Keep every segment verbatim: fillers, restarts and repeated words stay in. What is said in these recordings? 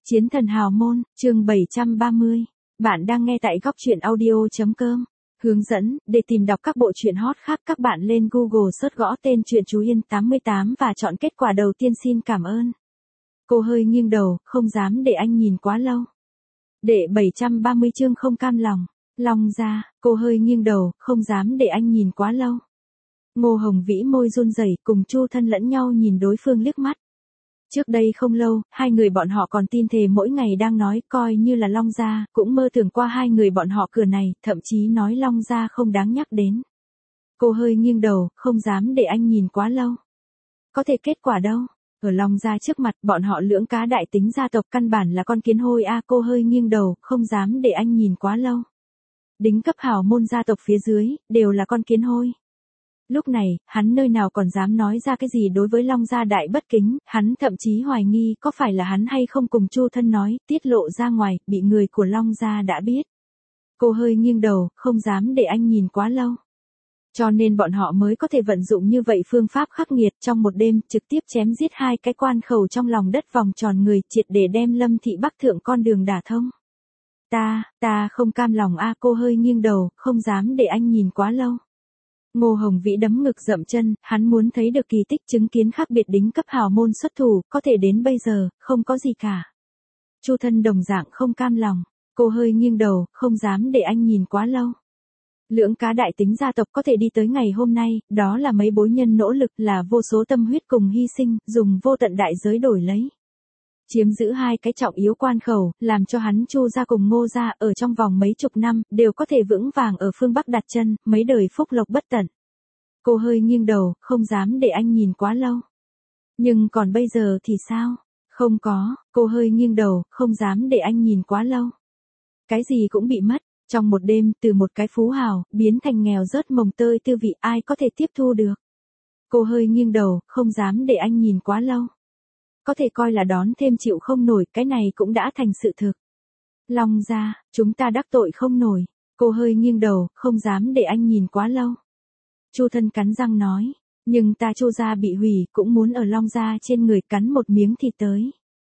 Chiến thần hào môn, chương bảy trăm ba mươi. Bạn đang nghe tại góc truyện audio.com. Hướng dẫn, để tìm đọc các bộ truyện hot khác các bạn lên Google search gõ tên truyện Chú Yên tám mươi tám và chọn kết quả đầu tiên. Xin cảm ơn. Cô hơi nghiêng đầu, không dám để anh nhìn quá lâu. Đệ bảy trăm ba mươi chương không cam lòng. Long ra, cô hơi nghiêng đầu, không dám để anh nhìn quá lâu. Ngô Hồng Vĩ môi run rẩy, cùng Chu Thân lẫn nhau nhìn đối phương liếc mắt. Trước đây không lâu, hai người bọn họ còn tin thề mỗi ngày đang nói, coi như là Long gia, cũng mơ tưởng qua hai người bọn họ cửa này, thậm chí nói Long gia không đáng nhắc đến. Cô hơi nghiêng đầu, không dám để anh nhìn quá lâu. Có thể kết quả đâu? Ở Long gia trước mặt, bọn họ lưỡng cá đại tính gia tộc căn bản là con kiến hôi a. Cô hơi nghiêng đầu, không dám để anh nhìn quá lâu. Đính cấp hào môn gia tộc phía dưới, đều là con kiến hôi. Lúc này, hắn nơi nào còn dám nói ra cái gì đối với Long gia đại bất kính, hắn thậm chí hoài nghi có phải là hắn hay không cùng Chu Thân nói, tiết lộ ra ngoài, bị người của Long gia đã biết. Cô hơi nghiêng đầu, không dám để anh nhìn quá lâu. Cho nên bọn họ mới có thể vận dụng như vậy phương pháp khắc nghiệt trong một đêm, trực tiếp chém giết hai cái quan khẩu trong lòng đất vòng tròn người, triệt để đem Lâm thị Bắc thượng con đường đả thông. Ta, ta không cam lòng a. Cô hơi nghiêng đầu, không dám để anh nhìn quá lâu. Ngô Hồng Vĩ đấm ngực dậm chân, hắn muốn thấy được kỳ tích chứng kiến khác biệt đính cấp hào môn xuất thủ, có thể đến bây giờ, không có gì cả. Chu Thân đồng dạng không cam lòng, cô hơi nghiêng đầu, không dám để anh nhìn quá lâu. Lưỡng cá đại tính gia tộc có thể đi tới ngày hôm nay, đó là mấy bối nhân nỗ lực, là vô số tâm huyết cùng hy sinh, dùng vô tận đại giới đổi lấy. Chiếm giữ hai cái trọng yếu quan khẩu, làm cho hắn Chu gia cùng Ngô gia ở trong vòng mấy chục năm, đều có thể vững vàng ở phương Bắc đặt chân, mấy đời phúc lộc bất tận. Cô hơi nghiêng đầu, không dám để anh nhìn quá lâu. Nhưng còn bây giờ thì sao? Không có, cô hơi nghiêng đầu, không dám để anh nhìn quá lâu. Cái gì cũng bị mất, trong một đêm, từ một cái phú hào, biến thành nghèo rớt mồng tơi tư vị, ai có thể tiếp thu được. Cô hơi nghiêng đầu, không dám để anh nhìn quá lâu. Có thể coi là đón thêm chịu không nổi, cái này cũng đã thành sự thực. Long gia, chúng ta đắc tội không nổi. Cô hơi nghiêng đầu, không dám để anh nhìn quá lâu. Chu Thân cắn răng nói, nhưng ta Chu gia bị hủy, cũng muốn ở Long gia trên người cắn một miếng thịt tới.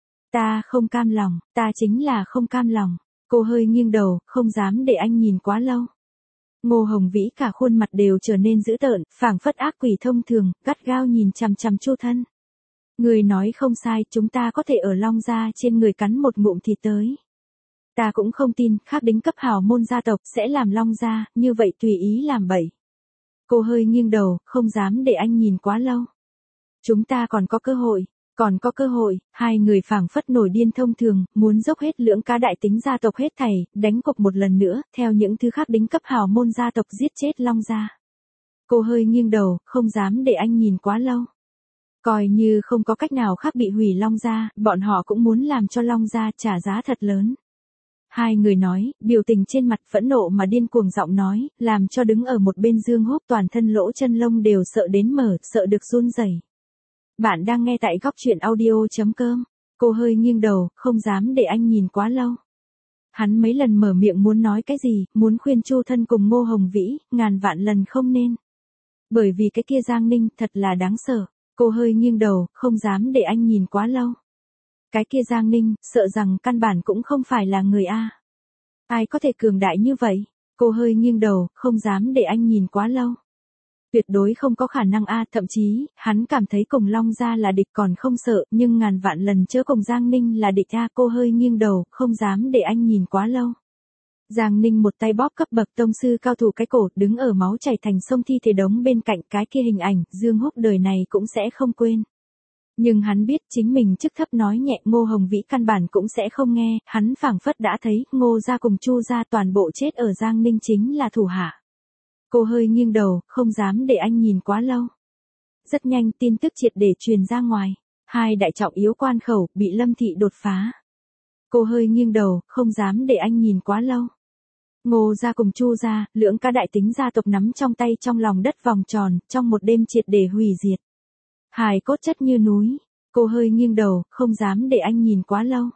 Ta không cam lòng, ta chính là không cam lòng. Cô hơi nghiêng đầu, không dám để anh nhìn quá lâu. Ngô Hồng Vĩ cả khuôn mặt đều trở nên dữ tợn, phảng phất ác quỷ thông thường, gắt gao nhìn chằm chằm Chu Thân. Người nói không sai, chúng ta có thể ở Long gia trên người cắn một ngụm thịt tới. Ta cũng không tin, khác đính cấp hào môn gia tộc sẽ làm Long gia, như vậy tùy ý làm bậy. Cô hơi nghiêng đầu, không dám để anh nhìn quá lâu. Chúng ta còn có cơ hội, còn có cơ hội. Hai người phảng phất nổi điên thông thường, muốn dốc hết lưỡng cá đại tính gia tộc hết thảy, đánh cục một lần nữa, theo những thứ khác đính cấp hào môn gia tộc giết chết Long gia. Cô hơi nghiêng đầu, không dám để anh nhìn quá lâu. Coi như không có cách nào khác bị hủy Long gia, bọn họ cũng muốn làm cho Long gia trả giá thật lớn. Hai người nói, biểu tình trên mặt phẫn nộ mà điên cuồng giọng nói, làm cho đứng ở một bên Dương Húc toàn thân lỗ chân lông đều sợ đến mở, sợ được run rẩy. Bạn đang nghe tại góc truyện audio.com. Cô hơi nghiêng đầu, không dám để anh nhìn quá lâu. Hắn mấy lần mở miệng muốn nói cái gì, muốn khuyên Chu Thân cùng Ngô Hồng Vĩ, ngàn vạn lần không nên. Bởi vì cái kia Giang Ninh thật là đáng sợ. Cô hơi nghiêng đầu, không dám để anh nhìn quá lâu. Cái kia Giang Ninh, sợ rằng căn bản cũng không phải là người A. Ai có thể cường đại như vậy? Cô hơi nghiêng đầu, không dám để anh nhìn quá lâu. Tuyệt đối không có khả năng A, thậm chí, hắn cảm thấy cùng Long gia là địch còn không sợ, nhưng ngàn vạn lần chớ cùng Giang Ninh là địch A. Cô hơi nghiêng đầu, không dám để anh nhìn quá lâu. Giang Ninh một tay bóp cấp bậc tông sư cao thủ cái cổ, đứng ở máu chảy thành sông thi thể đống bên cạnh, cái kia hình ảnh, Dương Húc đời này cũng sẽ không quên. Nhưng hắn biết chính mình chức thấp nói nhẹ, Ngô Hồng Vĩ căn bản cũng sẽ không nghe, hắn phảng phất đã thấy, Ngô gia cùng Chu gia toàn bộ chết ở Giang Ninh chính là thủ hạ. Cô hơi nghiêng đầu, không dám để anh nhìn quá lâu. Rất nhanh tin tức triệt để truyền ra ngoài, hai đại trọng yếu quan khẩu, bị Lâm thị đột phá. Cô hơi nghiêng đầu, không dám để anh nhìn quá lâu. Ngô gia cùng Chu gia, lưỡng cá đại tính gia tộc nắm trong tay trong lòng đất vòng tròn, trong một đêm triệt để hủy diệt. Hài cốt chất như núi, cô hơi nghiêng đầu, không dám để anh nhìn quá lâu.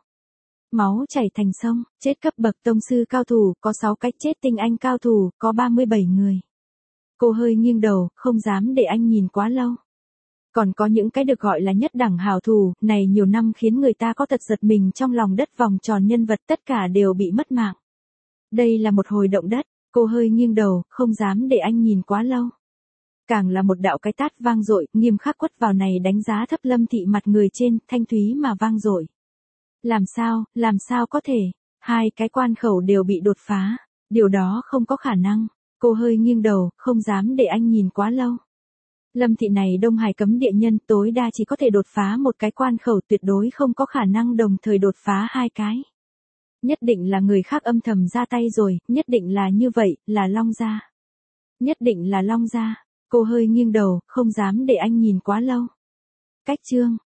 Máu chảy thành sông, chết cấp bậc tông sư cao thủ, có sáu cách chết tinh anh cao thủ, có ba mươi bảy người. Cô hơi nghiêng đầu, không dám để anh nhìn quá lâu. Còn có những cái được gọi là nhất đẳng hảo thủ, này nhiều năm khiến người ta có tật giật mình trong lòng đất vòng tròn nhân vật tất cả đều bị mất mạng. Đây là một hồi động đất, cô hơi nghiêng đầu, không dám để anh nhìn quá lâu. Càng là một đạo cái tát vang dội, nghiêm khắc quất vào này đánh giá thấp Lâm Thị mặt người trên, thanh thúy mà vang dội. Làm sao, làm sao có thể, hai cái quan khẩu đều bị đột phá, điều đó không có khả năng, cô hơi nghiêng đầu, không dám để anh nhìn quá lâu. Lâm Thị này Đông Hải cấm địa nhân tối đa chỉ có thể đột phá một cái quan khẩu, tuyệt đối không có khả năng đồng thời đột phá hai cái. Nhất định là người khác âm thầm ra tay rồi, nhất định là như vậy, là Long gia. Nhất định là Long gia, cô hơi nghiêng đầu, không dám để anh nhìn quá lâu. Cách chương